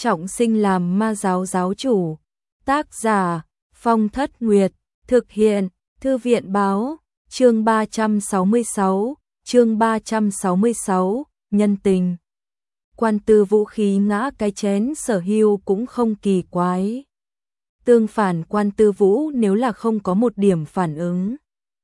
trọng sinh làm ma giáo giáo chủ. Tác giả Phong Thất Nguyệt, thực hiện Thư viện báo, chương 366, nhân tình. Quan Tư Vũ khí ngã cái chén Sở Hưu cũng không kỳ quái. Tương phản Quan Tư Vũ nếu là không có một điểm phản ứng,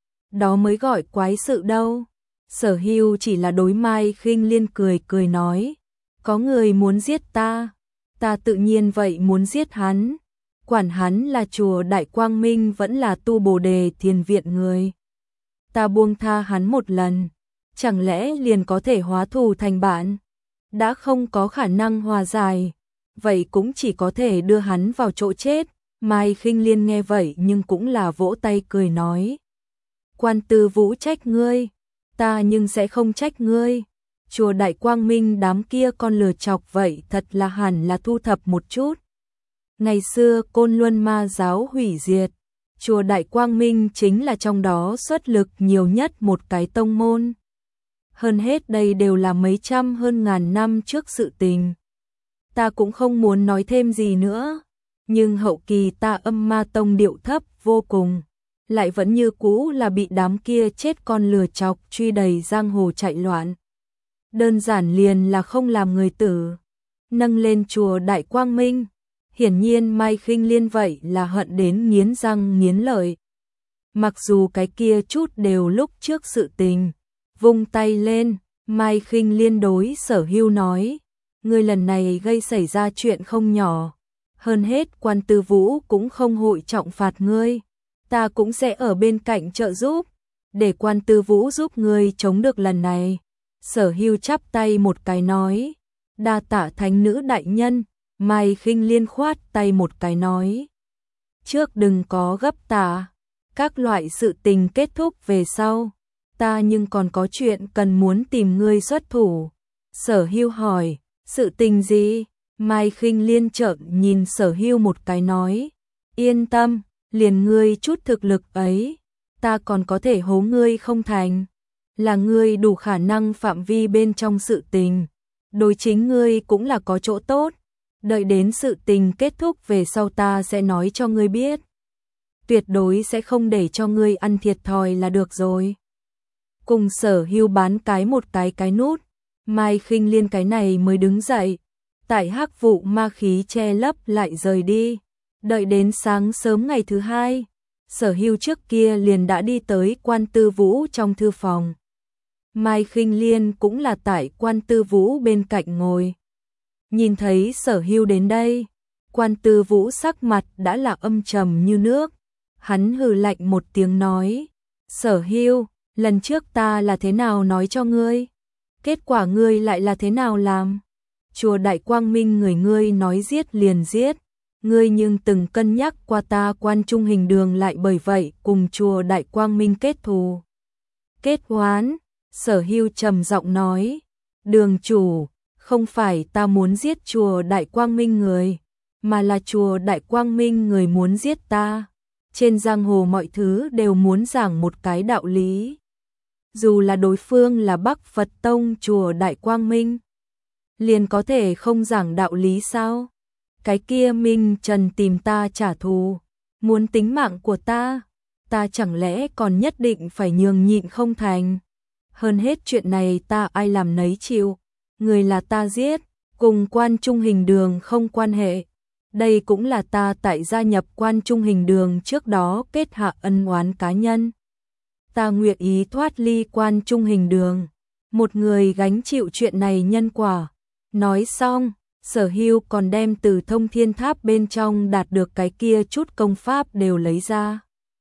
đó mới gọi quái sự đâu. Sở Hưu chỉ là đối Mai Khinh Liên cười cười nói, có người muốn giết ta tự nhiên vậy muốn giết hắn. Quản hắn là chùa Đại Quang Minh vẫn là tu Bồ Đề Thiền Viện người. Ta buông tha hắn một lần, chẳng lẽ liền có thể hóa thù thành bạn? Đã không có khả năng hòa giải, vậy cũng chỉ có thể đưa hắn vào chỗ chết. Mai Khinh Liên nghe vậy nhưng cũng là vỗ tay cười nói, Quan Tư Vũ trách ngươi, ta nhưng sẽ không trách ngươi. Chùa Đại Quang Minh đám kia con lừa chọc vậy thật là hẳn là thu thập một chút. Ngày xưa Côn Luân ma giáo hủy diệt, chùa Đại Quang Minh chính là trong đó xuất lực nhiều nhất một cái tông môn. Hơn hết đây đều là mấy trăm hơn ngàn năm trước sự tình. Ta cũng không muốn nói thêm gì nữa, nhưng hậu kỳ ta Âm Ma Tông điệu thấp vô cùng, lại vẫn như cũ là bị đám kia chết con lừa chọc truy đầy giang hồ chạy loạn. Đơn giản liền là không làm người tử. Nâng lên chùa Đại Quang Minh, hiển nhiên Mai Khinh Liên vậy là hận đến nghiến răng nghiến lợi. Mặc dù cái kia chút đều lúc trước sự tình, vung tay lên, Mai Khinh Liên đối Sở Hưu nói, ngươi lần này gây xảy ra chuyện không nhỏ, hơn hết Quan Tư Vũ cũng không hội trọng phạt ngươi, ta cũng sẽ ở bên cạnh trợ giúp, để Quan Tư Vũ giúp ngươi chống được lần này. Sở Hưu chắp tay một cái nói, đa tạ thánh nữ đại nhân. Mai Khinh Liên khoát tay một cái nói, trước đừng có gấp tạ, các loại sự tình kết thúc về sau, ta nhưng còn có chuyện cần muốn tìm ngươi xuất thủ. Sở Hưu hỏi, sự tình gì? Mai Khinh Liên trợn nhìn Sở Hưu một cái nói, yên tâm, liền ngươi chút thực lực ấy, ta còn có thể hố ngươi không thành, là ngươi đủ khả năng phạm vi bên trong sự tình, đối chính ngươi cũng là có chỗ tốt. Đợi đến sự tình kết thúc về sau ta sẽ nói cho ngươi biết. Tuyệt đối sẽ không để cho ngươi ăn thiệt thòi là được rồi. Cùng Sở Hưu bán một cái nút, Mai Khinh Liên cái này mới đứng dậy. Tại hắc vụ ma khí che lấp lại rời đi. Đợi đến sáng sớm ngày thứ hai, Sở Hưu trước kia liền đã đi tới Quan Tư Vũ trong thư phòng. Mai Khinh Liên cũng là tại Quan Tư Vũ bên cạnh ngồi. Nhìn thấy Sở Hưu đến đây, Quan Tư Vũ sắc mặt đã là âm trầm như nước. Hắn hừ lạnh một tiếng nói, Sở Hưu, lần trước ta là thế nào nói cho ngươi? Kết quả ngươi lại là thế nào làm? Chùa Đại Quang Minh người ngươi nói giết liền giết. Ngươi nhưng từng cân nhắc qua ta Quan Trung Hình Đường lại bởi vậy cùng chùa Đại Quang Minh kết thù. Kết oán, Sở Hưu trầm giọng nói, đường chủ, không phải ta muốn giết chùa Đại Quang Minh người, mà là chùa Đại Quang Minh người muốn giết ta. Trên giang hồ mọi thứ đều muốn giảng một cái đạo lý. Dù là đối phương là Bắc Phật Tông chùa Đại Quang Minh, liền có thể không giảng đạo lý sao? Cái kia Minh Trần tìm ta trả thù, muốn tính mạng của ta chẳng lẽ còn nhất định phải nhường nhịn không thành? Hơn hết chuyện này ta ai làm nấy chịu. Người là ta giết, cùng Quan Trung Hình Đường không quan hệ. Đây cũng là ta tại gia nhập Quan Trung Hình Đường trước đó kết hạ ân oán cá nhân. Ta nguyện ý thoát ly Quan Trung Hình Đường, một người gánh chịu chuyện này nhân quả. Nói xong, Sở Hưu còn đem từ Thông Thiên Tháp bên trong đạt được cái kia chút công pháp đều lấy ra.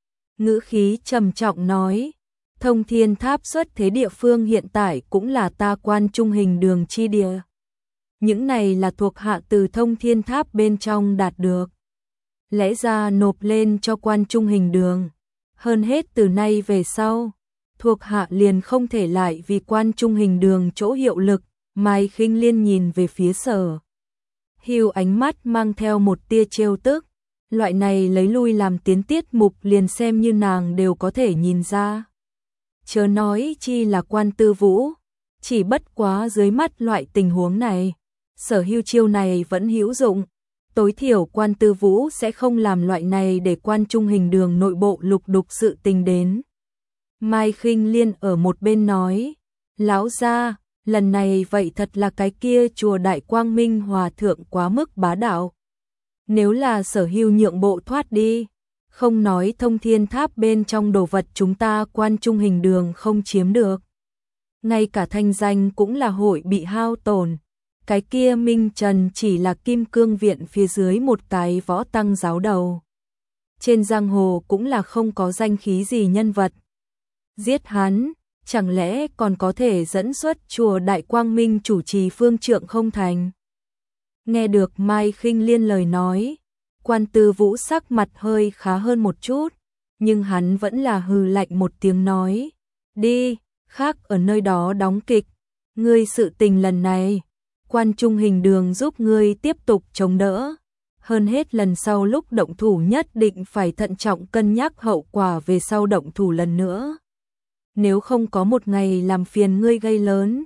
Ngữ khí trầm trọng nói, Thông Thiên Tháp xuất thế địa phương hiện tại cũng là ta Quan Trung Hình Đường chi địa. Những này là thuộc hạ từ Thông Thiên Tháp bên trong đạt được. Lẽ ra nộp lên cho Quan Trung Hình Đường. Hơn hết từ nay về sau, thuộc hạ liền không thể lại vì Quan Trung Hình Đường chỗ hiệu lực. Mai Khinh Liên nhìn về phía Sở Hưu, ánh mắt mang theo một tia trêu tức. Loại này lấy lui làm tiến tiết mục liền xem như nàng đều có thể nhìn ra. Chớ nói chi là Quan Tư Vũ, chỉ bất quá dưới mắt loại tình huống này, Sở Hưu chiêu này vẫn hữu dụng, tối thiểu Quan Tư Vũ sẽ không làm loại này để Quan Trung Hình Đường nội bộ lục đục sự tình đến. Mai Khinh Liên ở một bên nói, lão gia, lần này vậy thật là cái kia chùa Đại Quang Minh Hòa Thượng quá mức bá đạo. Nếu là Sở Hưu nhượng bộ thoát đi, không nói Thông Thiên Tháp bên trong đồ vật chúng ta Quan Trung Hình Đường không chiếm được. Ngay cả thanh danh cũng là hội bị hao tổn. Cái kia Minh Trần chỉ là Kim Cương Viện phía dưới một cái võ tăng giáo đầu. Trên giang hồ cũng là không có danh khí gì nhân vật. Giết hắn, chẳng lẽ còn có thể dẫn xuất chùa Đại Quang Minh chủ trì phương trượng không thành? Nghe được Mai Khinh Liên lời nói, Quan Tư Vũ sắc mặt hơi khá hơn một chút, nhưng hắn vẫn là hừ lạnh một tiếng nói, đi, khác ở nơi đó đóng kịch, ngươi sự tình lần này, Quan Trung Hình Đường giúp ngươi tiếp tục chống đỡ, hơn hết lần sau lúc động thủ nhất định phải thận trọng cân nhắc hậu quả về sau động thủ lần nữa. Nếu không có một ngày làm phiền ngươi gây lớn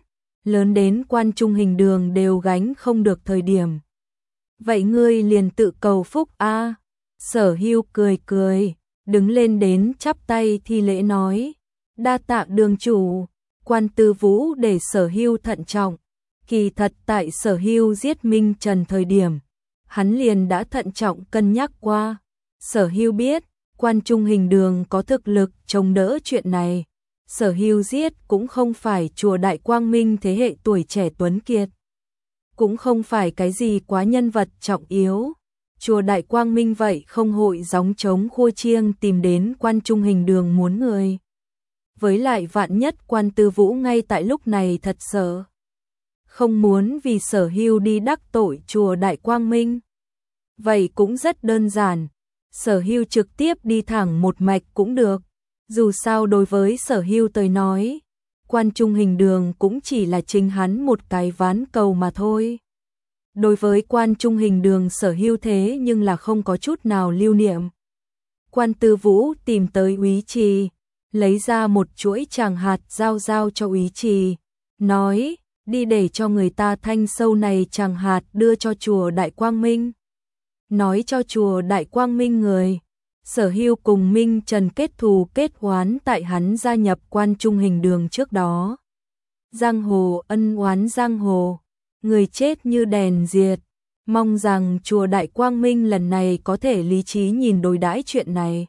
đến Quan Trung Hình Đường đều gánh không được thời điểm. Vậy ngươi liền tự cầu phúc a. Sở Hưu cười cười, đứng lên đến chắp tay thi lễ nói, đa tạ đường chủ. Quan Tư Vũ để Sở Hưu thận trọng, kỳ thật tại Sở Hưu giết Minh Trần thời điểm, hắn liền đã thận trọng cân nhắc qua. Sở Hưu biết, Quan Trung Hình Đường có thực lực chống đỡ chuyện này. Sở Hưu giết cũng không phải chùa Đại Quang Minh thế hệ tuổi trẻ tuấn kiệt, cũng không phải cái gì quá nhân vật trọng yếu. Chùa Đại Quang Minh vậy không hội gióng trống khua chiêng tìm đến Quan Trung Hình Đường muốn người. Với lại vạn nhất Quan Tư Vũ ngay tại lúc này thật sợ, không muốn vì Sở Hưu đi đắc tội chùa Đại Quang Minh. Vậy cũng rất đơn giản, Sở Hưu trực tiếp đi thẳng một mạch cũng được. Dù sao đối với Sở Hưu tới nói, Quan Trung Hình Đường cũng chỉ là chính hắn một cái ván cầu mà thôi. Đối với Quan Trung Hình Đường Sở Hưu thế nhưng là không có chút nào lưu niệm. Quan Tư Vũ tìm tới Úy Trì, lấy ra một chuỗi tràng hạt giao cho Úy Trì, nói, đi để cho người ta thanh sâu này tràng hạt đưa cho chùa Đại Quang Minh. Nói cho chùa Đại Quang Minh người, Sở Hưu cùng Minh Trần kết thù kết oán tại hắn gia nhập Quan Trung Hình Đường trước đó. Giang hồ ân oán giang hồ, người chết như đèn diệt, mong rằng chùa Đại Quang Minh lần này có thể lý trí nhìn đối đãi chuyện này.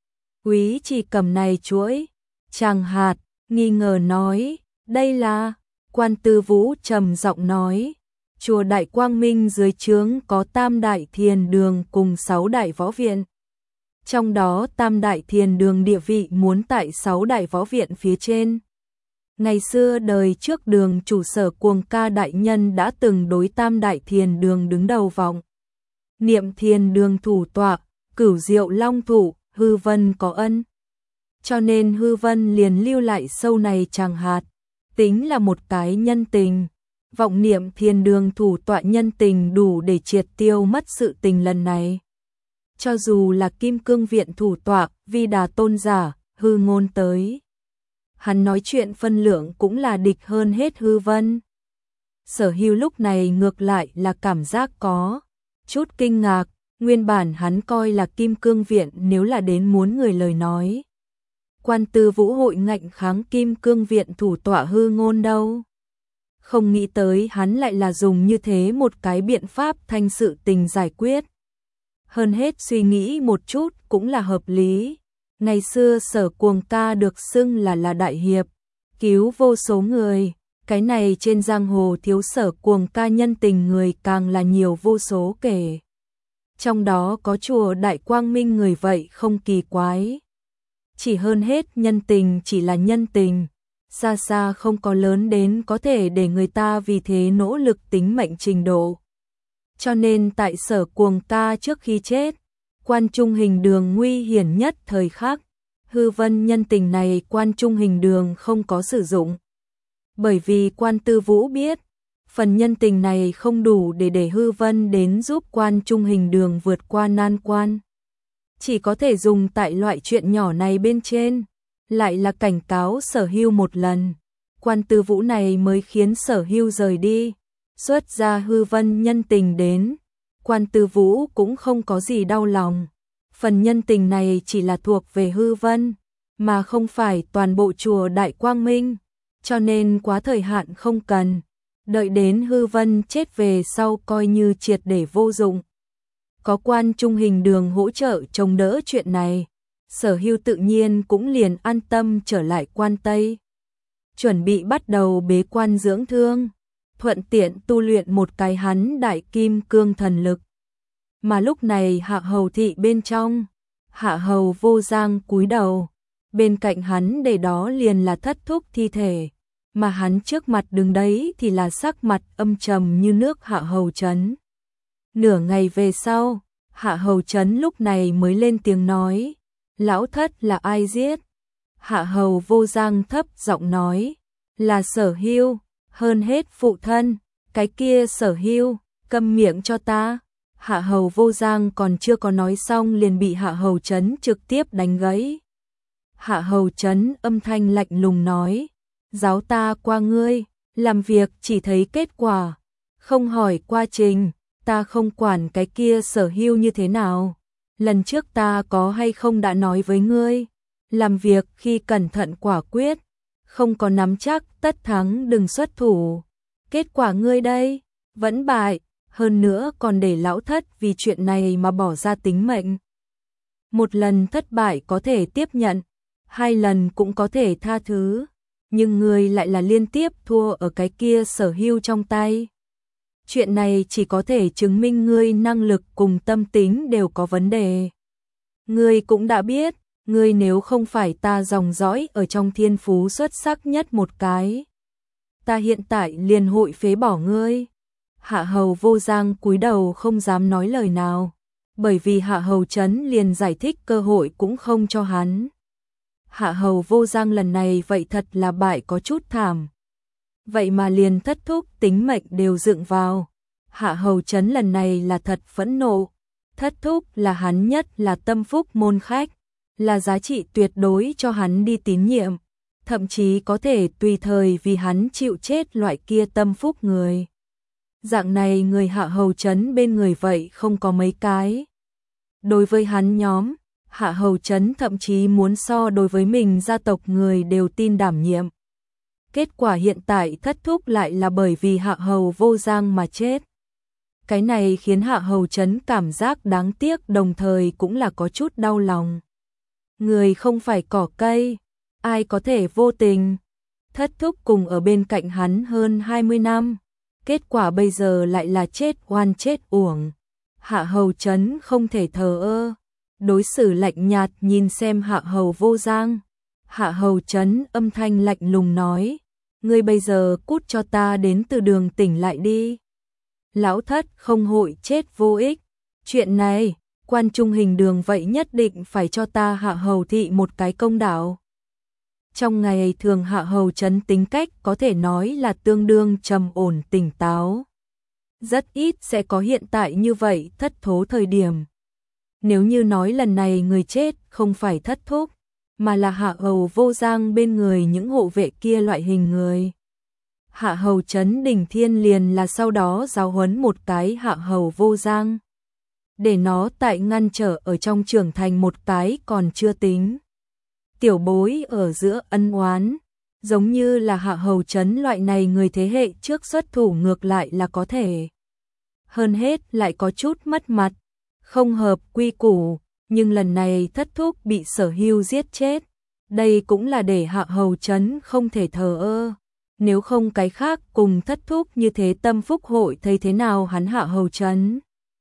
Úy Trì cầm này chuỗi tràng hạt, nghi ngờ nói, đây là. Quan Tư Vũ trầm giọng nói, chùa Đại Quang Minh dưới trướng có Tam Đại Thiền Đường cùng 6 đại võ viện. Trong đó Tam Đại Thiền Đường địa vị muốn tại 6 đại võ viện phía trên. Ngày xưa đời trước đường chủ Sở Cuồng Ca đại nhân đã từng đối Tam Đại Thiền Đường đứng đầu vọng. Niệm Thiền Đường thủ tọa, Cửu Diệu Long thủ, Hư Vân có ân. Cho nên Hư Vân liền lưu lại sâu này tràng hạt, tính là một cái nhân tình. Vọng Niệm Thiền Đường thủ tọa nhân tình đủ để triệt tiêu mất sự tình lần này. Cho dù là Kim Cương Viện thủ tọa, Vi Đà tôn giả, Hư Ngôn tới, hắn nói chuyện phân lượng cũng là địch hơn hết Hư Vân. Sở Hưu lúc này ngược lại là cảm giác có chút kinh ngạc, nguyên bản hắn coi là Kim Cương Viện nếu là đến muốn người lời nói. Quan Tư Vũ hội ngạnh kháng Kim Cương Viện thủ tọa Hư Ngôn đâu. Không nghĩ tới hắn lại là dùng như thế một cái biện pháp thanh sự tình giải quyết. Hơn hết suy nghĩ một chút cũng là hợp lý. Ngày xưa Sở Cuồng Ca được xưng là đại hiệp, cứu vô số người. Cái này trên giang hồ thiếu Sở Cuồng Ca nhân tình người càng là nhiều vô số kể. Trong đó có chùa Đại Quang Minh người vậy không kỳ quái. Chỉ hơn hết nhân tình chỉ là nhân tình, xa xa không có lớn đến có thể để người ta vì thế nỗ lực tính mệnh trình độ. Cho nên tại Sở Cuồng Ca trước khi chết, Quan Trung Hình Đường nguy hiểm nhất thời khắc, Hư Vân nhân tình này Quan Trung Hình Đường không có sử dụng. Bởi vì Quan Tư Vũ biết, phần nhân tình này không đủ để Hư Vân đến giúp Quan Trung Hình Đường vượt qua nan quan. Chỉ có thể dùng tại loại chuyện nhỏ này bên trên, lại là cảnh cáo Sở Hưu một lần. Quan Tư Vũ này mới khiến Sở Hưu rời đi. xuất ra hư vân nhân tình đến, Quan Tư Vũ cũng không có gì đau lòng. Phần nhân tình này chỉ là thuộc về hư vân, mà không phải toàn bộ chùa Đại Quang Minh, cho nên quá thời hạn không cần, đợi đến hư vân chết về sau coi như triệt để vô dụng. Có Quan Trung Hình Đường hỗ trợ chống đỡ chuyện này, Sở Hưu tự nhiên cũng liền an tâm trở lại Quan Tây. Chuẩn bị bắt đầu bế quan dưỡng thương, thuận tiện tu luyện một cái hắn đại kim cương thần lực. Mà lúc này Hạ Hầu thị bên trong, Hạ Hầu Vô Giang cúi đầu, bên cạnh hắn để đó liền là Thất Thúc thi thể, mà hắn trước mặt đứng đấy thì là sắc mặt âm trầm như nước Hạ Hầu Chấn. Nửa ngày về sau, Hạ Hầu Chấn lúc này mới lên tiếng nói, lão Thất là ai giết? Hạ Hầu Vô Giang thấp giọng nói, là Sở Hưu, hơn hết phụ thân, cái kia Sở Hưu, câm miệng cho ta. Hạ Hầu Vô Giang còn chưa có nói xong liền bị Hạ Hầu Chấn trực tiếp đánh gãy. Hạ Hầu Chấn âm thanh lạnh lùng nói, giáo ta qua ngươi, làm việc chỉ thấy kết quả, không hỏi quá trình, ta không quản cái kia Sở Hưu như thế nào. Lần trước ta có hay không đã nói với ngươi, làm việc khi cẩn thận quả quyết, không có nắm chắc tất thắng đừng xuất thủ. Kết quả ngươi đây, vẫn bại, hơn nữa còn để lão Thất vì chuyện này mà bỏ ra tính mệnh. Một lần thất bại có thể tiếp nhận, hai lần cũng có thể tha thứ, nhưng ngươi lại là liên tiếp thua ở cái kia Sở Hưu trong tay. Chuyện này chỉ có thể chứng minh ngươi năng lực cùng tâm tính đều có vấn đề. Ngươi cũng đã biết, ngươi nếu không phải ta dòng dõi ở trong thiên phú xuất sắc nhất một cái, ta hiện tại liền hội phế bỏ ngươi. Hạ Hầu Vô Giang cúi đầu không dám nói lời nào, bởi vì Hạ Hầu Chấn liền giải thích cơ hội cũng không cho hắn. Hạ Hầu Vô Giang lần này vậy thật là bại có chút thảm. Vậy mà liền Thất Thúc tính mệnh đều dựng vào. Hạ Hầu Chấn lần này là thật phẫn nộ. Thất Thúc là hắn nhất là tâm phúc môn khách, là giá trị tuyệt đối cho hắn đi tín nhiệm, thậm chí có thể tùy thời vì hắn chịu chết loại kia tâm phúc người. Dạng này người Hạ Hầu Chấn bên người vậy không có mấy cái. Đối với hắn nhóm, Hạ Hầu Chấn thậm chí muốn so đối với mình gia tộc người đều tin đảm nhiệm. Kết quả hiện tại Thất Thúc lại là bởi vì Hạ Hầu Vô Giang mà chết. Cái này khiến Hạ Hầu Chấn cảm giác đáng tiếc đồng thời cũng là có chút đau lòng. Người không phải cỏ cây, ai có thể vô tình. Thất Thúc cùng ở bên cạnh hắn hơn 20 năm, kết quả bây giờ lại là chết oan chết uổng. Hạ Hầu Chấn không thể thờ ơ, đối xử lạnh nhạt nhìn xem Hạ Hầu Vô Giang. Hạ Hầu Chấn âm thanh lạnh lùng nói, ngươi bây giờ cút cho ta đến từ đường tỉnh lại đi. Lão Thất không hội chết vô ích. Chuyện này, Quan Trung Hình Đường vậy nhất định phải cho ta Hạ Hầu thị một cái công đạo. Trong ngày thường Hạ Hầu Chấn tính cách có thể nói là tương đương trầm ổn tỉnh táo. Rất ít sẽ có hiện tại như vậy thất thố thời điểm. Nếu như nói lần này người chết không phải Thất Thúc, mà là Hạ Hầu Vô Giang bên người những hộ vệ kia loại hình người. Hạ Hầu Chấn Đỉnh Thiên liền là sau đó giáo huấn một cái Hạ Hầu Vô Giang, để nó tại ngăn trở ở trong trưởng thành một cái còn chưa tính. Tiểu bối ở giữa ân oán, giống như là Hạ Hầu Chấn loại này người thế hệ trước xuất thủ ngược lại là có thể. Hơn hết lại có chút mất mặt, không hợp quy củ, nhưng lần này Thất Thúc bị Sở Hưu giết chết. Đây cũng là để Hạ Hầu Chấn không thể thờ ơ. Nếu không cái khác cùng Thất Thúc như thế tâm phúc hội thấy thế nào hắn Hạ Hầu Chấn.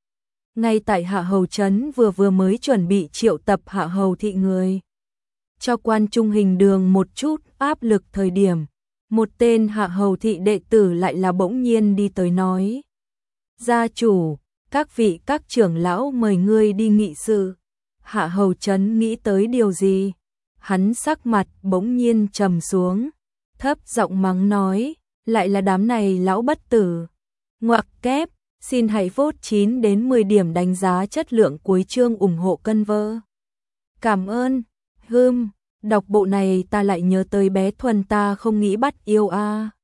Ngay tại Hạ Hầu Chấn vừa mới chuẩn bị triệu tập Hạ Hầu thị người, cho Quan Trung Hình Đường một chút áp lực thời điểm, một tên Hạ Hầu thị đệ tử lại là bỗng nhiên đi tới nói. Gia chủ, các vị các trưởng lão mời ngươi đi nghị sự. Hạ Hầu Chấn nghĩ tới điều gì? Hắn sắc mặt bỗng nhiên trầm xuống, thấp giọng mắng nói, lại là đám này lão bất tử. Ngoặc kép, xin hãy vote 9 đến 10 điểm đánh giá chất lượng cuối chương ủng hộ cân vơ. Cảm ơn. Đọc bộ này ta lại nhớ tới bé Thuần ta không nghĩ bắt yêu a.